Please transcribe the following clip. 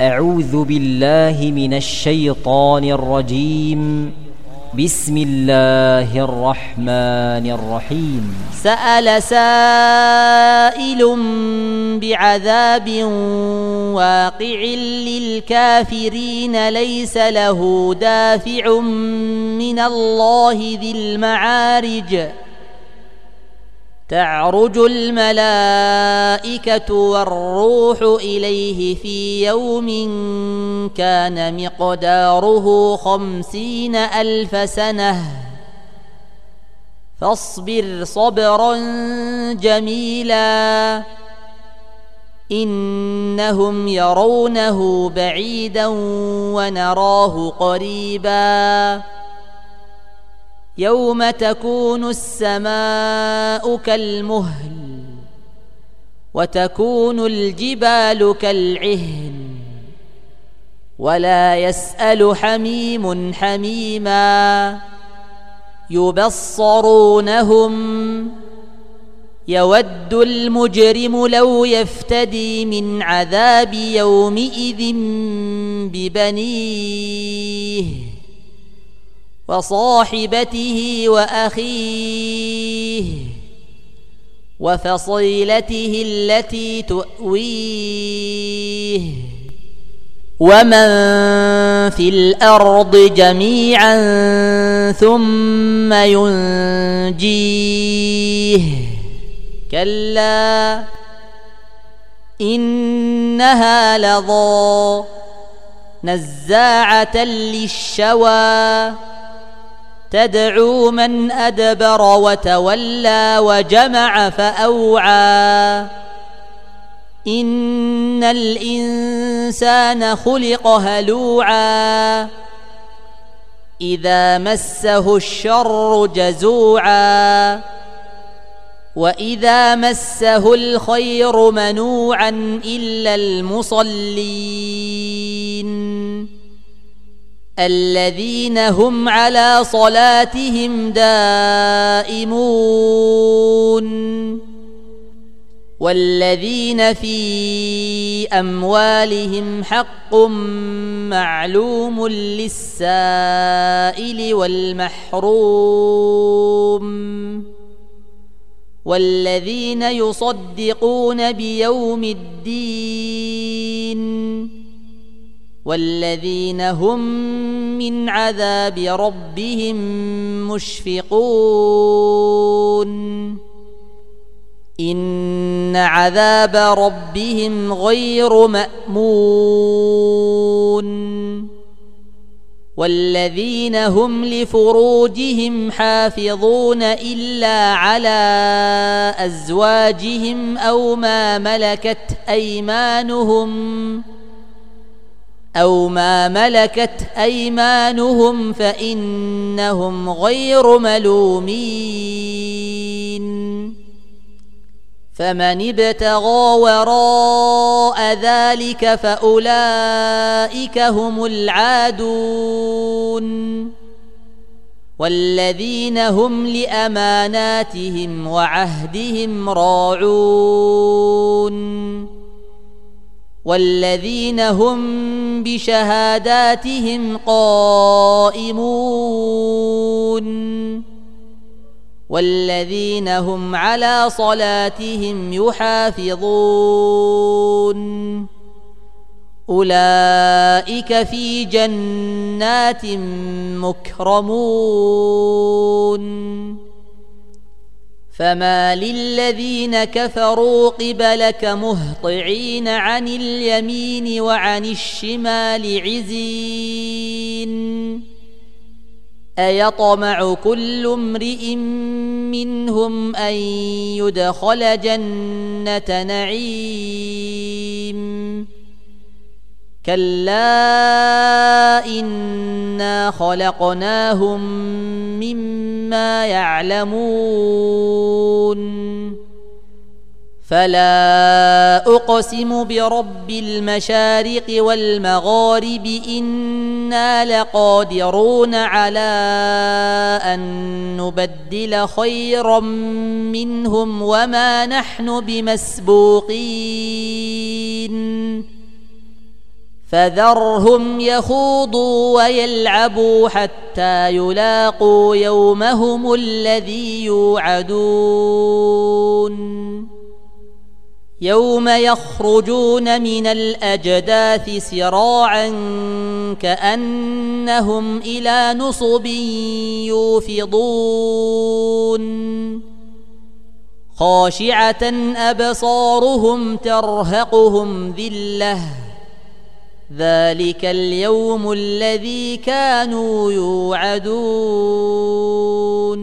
أعوذ بالله من الشيطان الرجيم. بسم الله الرحمن الرحيم. سأل سائل بعذاب واقع للكافرين ليس له دافع من الله ذي المعارج. تعرج الملائكة والروح إليه في يوم كان مقداره 50,000 سنة فاصبر صبرا جميلا إنهم يرونه بعيدا ونراه قريبا يوم تكون السماء كالمهل وتكون الجبال كالعهن ولا يسأل حميم حميما يبصرونهم يود المجرم لو يفتدي من عذاب يومئذ ببنيه وصاحبته وأخيه وفصيلته التي تؤويه ومن في الأرض جميعا ثم ينجيه كلا إنها لظى نزاعة للشوى تدعو من أدبر وتولى وجمع فأوعى إن الإنسان خلق هلوعا إذا مسه الشر جزوعا وإذا مسه الخير منوعا إلا المصلين الذين هم على صلاتهم دائمون والذين في أموالهم حق معلوم للسائل والمحروم والذين يصدقون بيوم الدين والذين هم من عذاب ربهم مشفقون إن عذاب ربهم غير مأمون والذين هم لفروجهم حافظون إلا على أزواجهم أو ما ملكت أيمانهم فإنهم غير ملومين فمن ابتغى وراء ذلك فأولئك هم العادون والذين هم لأماناتهم وعهدهم راعون والذين هم بشهاداتهم قائمون والذين هم على صلاتهم يحافظون أولئك في جنات مكرمون فما للذين كفروا قبلك مهطعين عن اليمين وعن الشمال عزين أيطمع كل امرئ منهم أن يدخل جنة نعيم كلا إنا خلقناهم مما يعلمون فلا أقسم برب المشارق والمغارب إنا لقادرون على أن نبدل خيرا منهم وما نحن بمسبوقين فذرهم يخوضوا ويلعبوا حتى يلاقوا يومهم الذي يوعدون يوم يخرجون من الأجداث سراعا كأنهم إلى نصب يوفضون خاشعة أبصارهم ترهقهم ذلة ذلك اليوم الذي كانوا يوعدون